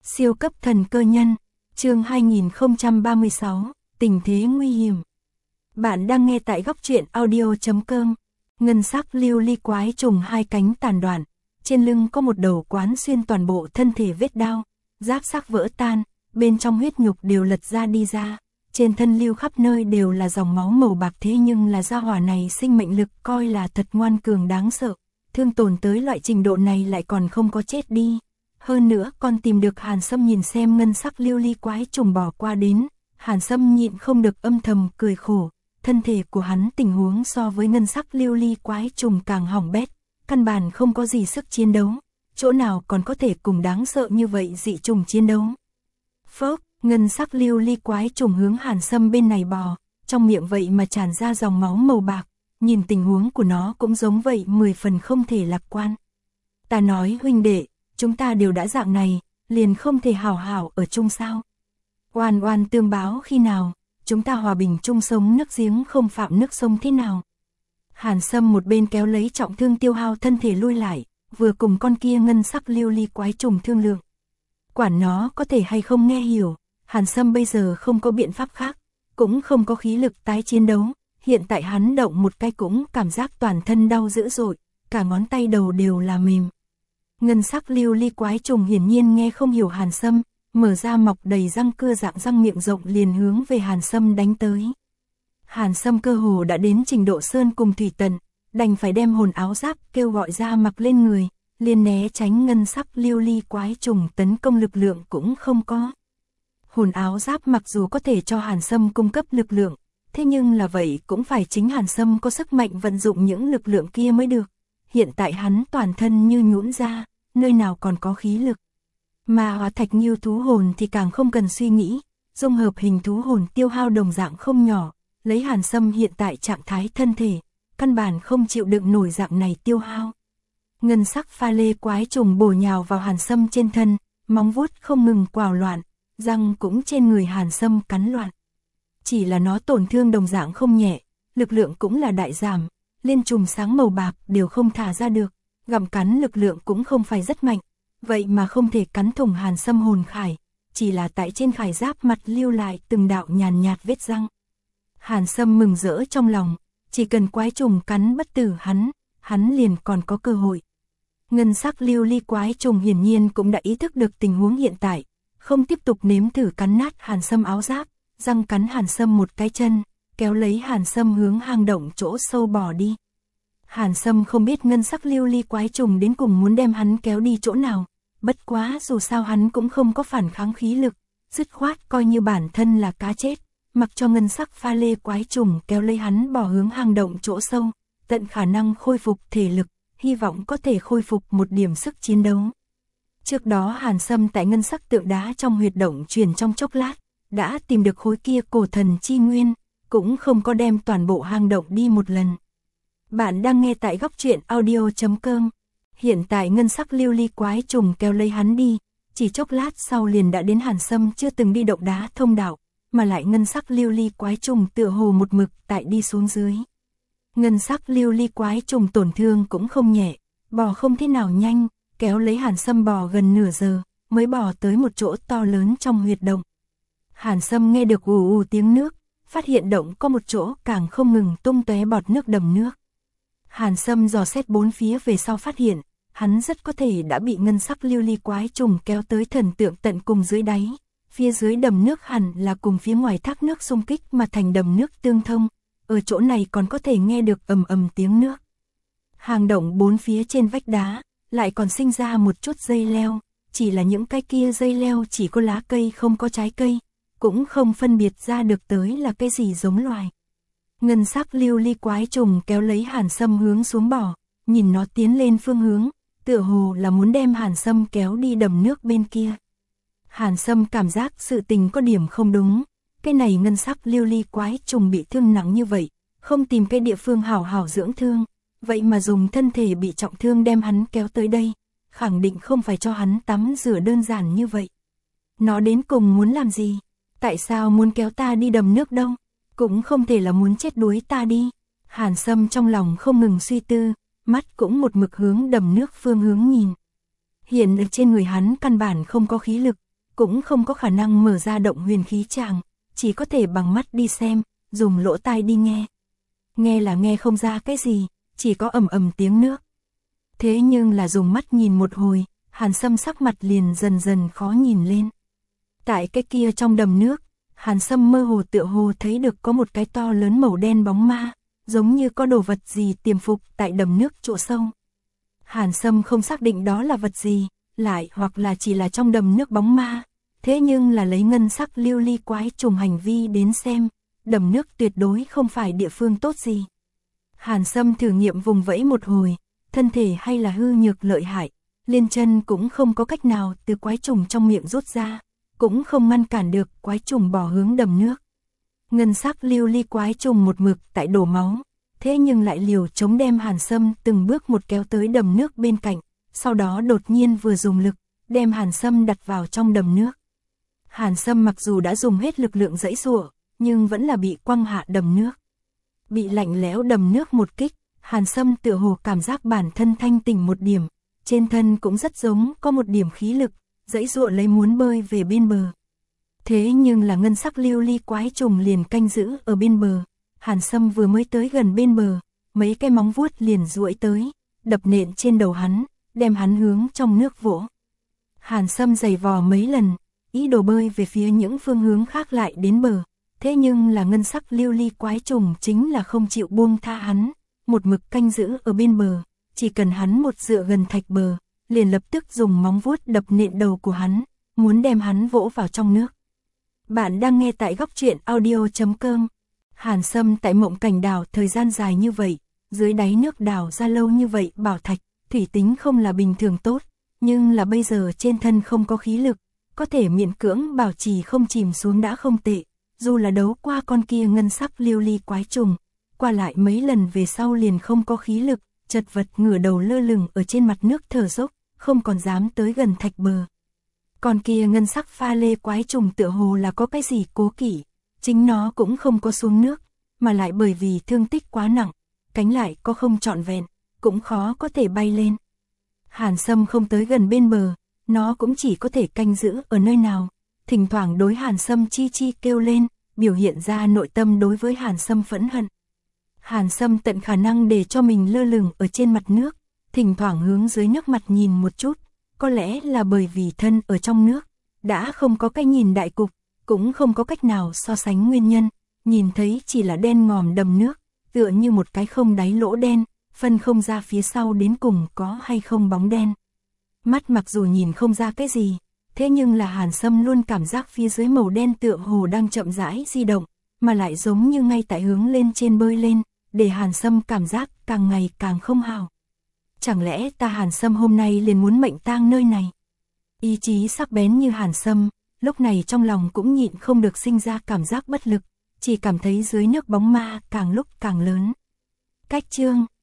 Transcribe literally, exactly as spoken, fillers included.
Siêu cấp thần cơ nhân, chương hai nghìn không trăm ba mươi sáu, tình thế nguy hiểm. Bạn đang nghe tại góc truyện audio chấm com. Ngân sắc lưu ly quái trùng hai cánh tàn đoạn, trên lưng có một đầu quán xuyên toàn bộ thân thể vết đao, giáp xác vỡ tan, bên trong huyết nhục đều lật ra đi ra, trên thân lưu khắp nơi đều là dòng máu màu bạc, thế nhưng là gia hỏa này sinh mệnh lực coi là thật ngoan cường đáng sợ, thương tổn tới loại trình độ này lại còn không có chết đi. Hơn nữa còn tìm được Hàn Sâm nhìn xem ngân sắc lưu ly quái trùng bỏ qua đến, Hàn Sâm nhịn không được âm thầm cười khổ, thân thể của hắn tình huống so với ngân sắc lưu ly quái trùng càng hỏng bét, căn bản không có gì sức chiến đấu, chỗ nào còn có thể cùng đáng sợ như vậy dị trùng chiến đấu. Phốc, ngân sắc lưu ly quái trùng hướng Hàn Sâm bên này bò, trong miệng vậy mà tràn ra dòng máu màu bạc, nhìn tình huống của nó cũng giống vậy, mười phần không thể lạc quan. Ta nói huynh đệ, chúng ta đều đã dạng này, liền không thể hảo hảo ở chung sao? Oan oan tương báo khi nào, chúng ta hòa bình chung sống nước giếng không phạm nước sông thế nào? Hàn Sâm một bên kéo lấy trọng thương tiêu hao thân thể lui lại, vừa cùng con kia ngân sắc lưu ly quái trùng thương lượng. Quản nó có thể hay không nghe hiểu, Hàn Sâm bây giờ không có biện pháp khác, cũng không có khí lực tái chiến đấu, hiện tại hắn động một cái cũng cảm giác toàn thân đau dữ dội, cả ngón tay đầu đều là mềm. Ngân sắc lưu ly quái trùng hiển nhiên nghe không hiểu Hàn Sâm, mở ra mọc đầy răng cưa dạng răng miệng rộng liền hướng về Hàn Sâm đánh tới. Hàn Sâm cơ hồ đã đến trình độ sơn cùng thủy tận, đành phải đem hồn áo giáp kêu gọi ra mặc lên người, liền né tránh ngân sắc lưu ly quái trùng tấn công, lực lượng cũng không có. Hồn áo giáp mặc dù có thể cho Hàn Sâm cung cấp lực lượng, thế nhưng là vậy cũng phải chính Hàn Sâm có sức mạnh vận dụng những lực lượng kia mới được. Hiện tại hắn toàn thân như nhũn ra, nơi nào còn có khí lực. Mà hóa thạch như thú hồn thì càng không cần suy nghĩ, dung hợp hình thú hồn tiêu hao đồng dạng không nhỏ, lấy Hàn Sâm hiện tại trạng thái thân thể, căn bản không chịu đựng nổi dạng này tiêu hao. Ngân sắc pha lê quái trùng bổ nhào vào Hàn Sâm trên thân, móng vuốt không ngừng quào loạn, răng cũng trên người Hàn Sâm cắn loạn. Chỉ là nó tổn thương đồng dạng không nhẹ, lực lượng cũng là đại giảm, liên trùng sáng màu bạc đều không thả ra được, gặm cắn lực lượng cũng không phải rất mạnh, vậy mà không thể cắn thủng Hàn Sâm hồn khải, chỉ là tại trên khải giáp mặt lưu lại từng đạo nhàn nhạt vết răng. Hàn Sâm mừng rỡ trong lòng, chỉ cần quái trùng cắn bất tử hắn, hắn liền còn có cơ hội. Ngân sắc lưu ly quái trùng hiển nhiên cũng đã ý thức được tình huống hiện tại, không tiếp tục nếm thử cắn nát Hàn Sâm áo giáp, răng cắn Hàn Sâm một cái chân, kéo lấy Hàn Sâm hướng hang động chỗ sâu bỏ đi. Hàn Sâm không biết ngân sắc lưu ly quái trùng đến cùng muốn đem hắn kéo đi chỗ nào, bất quá dù sao hắn cũng không có phản kháng khí lực, dứt khoát coi như bản thân là cá chết, mặc cho ngân sắc pha lê quái trùng kéo lấy hắn bỏ hướng hang động chỗ sâu, tận khả năng khôi phục thể lực, hy vọng có thể khôi phục một điểm sức chiến đấu. Trước đó Hàn Sâm tại ngân sắc tượng đá trong huyệt động truyền trong chốc lát, đã tìm được khối kia cổ thần chi nguyên, cũng không có đem toàn bộ hang động đi một lần. Bạn đang nghe tại góc truyện audio chấm com. Hiện tại ngân sắc lưu ly quái trùng kéo lấy hắn đi, chỉ chốc lát sau liền đã đến Hàn Sâm chưa từng đi động đá thông đạo, mà lại ngân sắc lưu ly quái trùng tựa hồ một mực tại đi xuống dưới. Ngân sắc lưu ly quái trùng tổn thương cũng không nhẹ, bò không thế nào nhanh, kéo lấy Hàn Sâm bò gần nửa giờ, mới bò tới một chỗ to lớn trong huyệt động. Hàn Sâm nghe được ù ù tiếng nước, phát hiện động có một chỗ càng không ngừng tung tóe bọt nước đầm nước. Hàn Sâm dò xét bốn phía về sau phát hiện, hắn rất có thể đã bị ngân sắc lưu ly quái trùng kéo tới thần tượng tận cùng dưới đáy. Phía dưới đầm nước hẳn là cùng phía ngoài thác nước xung kích mà thành đầm nước tương thông, ở chỗ này còn có thể nghe được ầm ầm tiếng nước. Hang động bốn phía trên vách đá, lại còn sinh ra một chút dây leo, chỉ là những cái kia dây leo chỉ có lá cây không có trái cây, cũng không phân biệt ra được tới là cái gì giống loài. Ngân sắc lưu ly quái trùng kéo lấy Hàn Sâm hướng xuống bò, nhìn nó tiến lên phương hướng, tựa hồ là muốn đem Hàn Sâm kéo đi đầm nước bên kia. Hàn Sâm cảm giác sự tình có điểm không đúng, cái này ngân sắc lưu ly quái trùng bị thương nặng như vậy, không tìm cái địa phương hảo hảo dưỡng thương, vậy mà dùng thân thể bị trọng thương đem hắn kéo tới đây, khẳng định không phải cho hắn tắm rửa đơn giản như vậy. Nó đến cùng muốn làm gì? Tại sao muốn kéo ta đi đầm nước đâu? Cũng không thể là muốn chết đuối ta đi. Hàn Sâm trong lòng không ngừng suy tư, mắt cũng một mực hướng đầm nước phương hướng nhìn. Hiện ở trên người hắn căn bản không có khí lực, cũng không có khả năng mở ra động huyền khí tràng, chỉ có thể bằng mắt đi xem, dùng lỗ tai đi nghe. Nghe là nghe không ra cái gì, chỉ có ầm ầm tiếng nước. Thế nhưng là dùng mắt nhìn một hồi, Hàn Sâm sắc mặt liền dần dần khó nhìn lên. Tại cái kia trong đầm nước, Hàn Sâm mơ hồ tựa hồ thấy được có một cái to lớn màu đen bóng ma, giống như có đồ vật gì tiềm phục tại đầm nước chỗ sâu. Hàn Sâm không xác định đó là vật gì, lại hoặc là chỉ là trong đầm nước bóng ma, thế nhưng là lấy ngân sắc lưu ly quái trùng hành vi đến xem, đầm nước tuyệt đối không phải địa phương tốt gì. Hàn Sâm thử nghiệm vùng vẫy một hồi, thân thể hay là hư nhược lợi hại, liên chân cũng không có cách nào từ quái trùng trong miệng rút ra, cũng không ngăn cản được quái trùng bỏ hướng đầm nước. Ngân sắc lưu ly quái trùng một mực tại đổ máu, thế nhưng lại liều chống đem Hàn Sâm từng bước một kéo tới đầm nước bên cạnh, sau đó đột nhiên vừa dùng lực, đem Hàn Sâm đặt vào trong đầm nước. Hàn Sâm mặc dù đã dùng hết lực lượng giãy giụa, nhưng vẫn là bị quăng hạ đầm nước. Bị lạnh lẽo đầm nước một kích, Hàn Sâm tựa hồ cảm giác bản thân thanh tỉnh một điểm, trên thân cũng rất giống có một điểm khí lực, giãy giụa lấy muốn bơi về bên bờ. Thế nhưng là ngân sắc lưu ly quái trùng liền canh giữ ở bên bờ, Hàn Sâm vừa mới tới gần bên bờ, mấy cái móng vuốt liền duỗi tới, đập nện trên đầu hắn, đem hắn hướng trong nước vỗ. Hàn Sâm giày vò mấy lần, ý đồ bơi về phía những phương hướng khác lại đến bờ, thế nhưng là ngân sắc lưu ly quái trùng chính là không chịu buông tha hắn, một mực canh giữ ở bên bờ, chỉ cần hắn một dựa gần thạch bờ, liền lập tức dùng móng vuốt đập nện đầu của hắn, muốn đem hắn vỗ vào trong nước. Bạn đang nghe tại góc truyện audio chấm com. Hàn Sâm tại Mộng Cảnh đảo thời gian dài như vậy, dưới đáy nước đảo ra lâu như vậy bảo thạch, thủy tính không là bình thường tốt, nhưng là bây giờ trên thân không có khí lực, có thể miễn cưỡng bảo trì không chìm xuống đã không tệ, dù là đấu qua con kia ngân sắc lưu ly quái trùng, qua lại mấy lần về sau liền không có khí lực, chật vật ngửa đầu lơ lửng ở trên mặt nước thở dốc, không còn dám tới gần thạch bờ. Con kia ngân sắc pha lê quái trùng tựa hồ là có cái gì cố kỵ, chính nó cũng không có xuống nước, mà lại bởi vì thương tích quá nặng, cánh lại có không trọn vẹn, cũng khó có thể bay lên. Hàn Sâm không tới gần bên bờ, nó cũng chỉ có thể canh giữ ở nơi nào, thỉnh thoảng đối Hàn Sâm chi chi kêu lên, biểu hiện ra nội tâm đối với Hàn Sâm phẫn hận. Hàn Sâm tận khả năng để cho mình lơ lửng ở trên mặt nước, thỉnh thoảng hướng dưới nước mặt nhìn một chút, có lẽ là bởi vì thân ở trong nước, đã không có cách nhìn đại cục, cũng không có cách nào so sánh nguyên nhân, nhìn thấy chỉ là đen ngòm đầm nước, tựa như một cái không đáy lỗ đen, phân không ra phía sau đến cùng có hay không bóng đen. Mắt mặc dù nhìn không ra cái gì, thế nhưng là Hàn Sâm luôn cảm giác phía dưới màu đen tựa hồ đang chậm rãi di động, mà lại giống như ngay tại hướng lên trên bơi lên, để Hàn Sâm cảm giác càng ngày càng không hào. Chẳng lẽ ta Hàn Sâm hôm nay liền muốn mệnh tang nơi này? Ý chí sắc bén như Hàn Sâm, lúc này trong lòng cũng nhịn không được sinh ra cảm giác bất lực, chỉ cảm thấy dưới nước bóng ma càng lúc càng lớn. Cách chương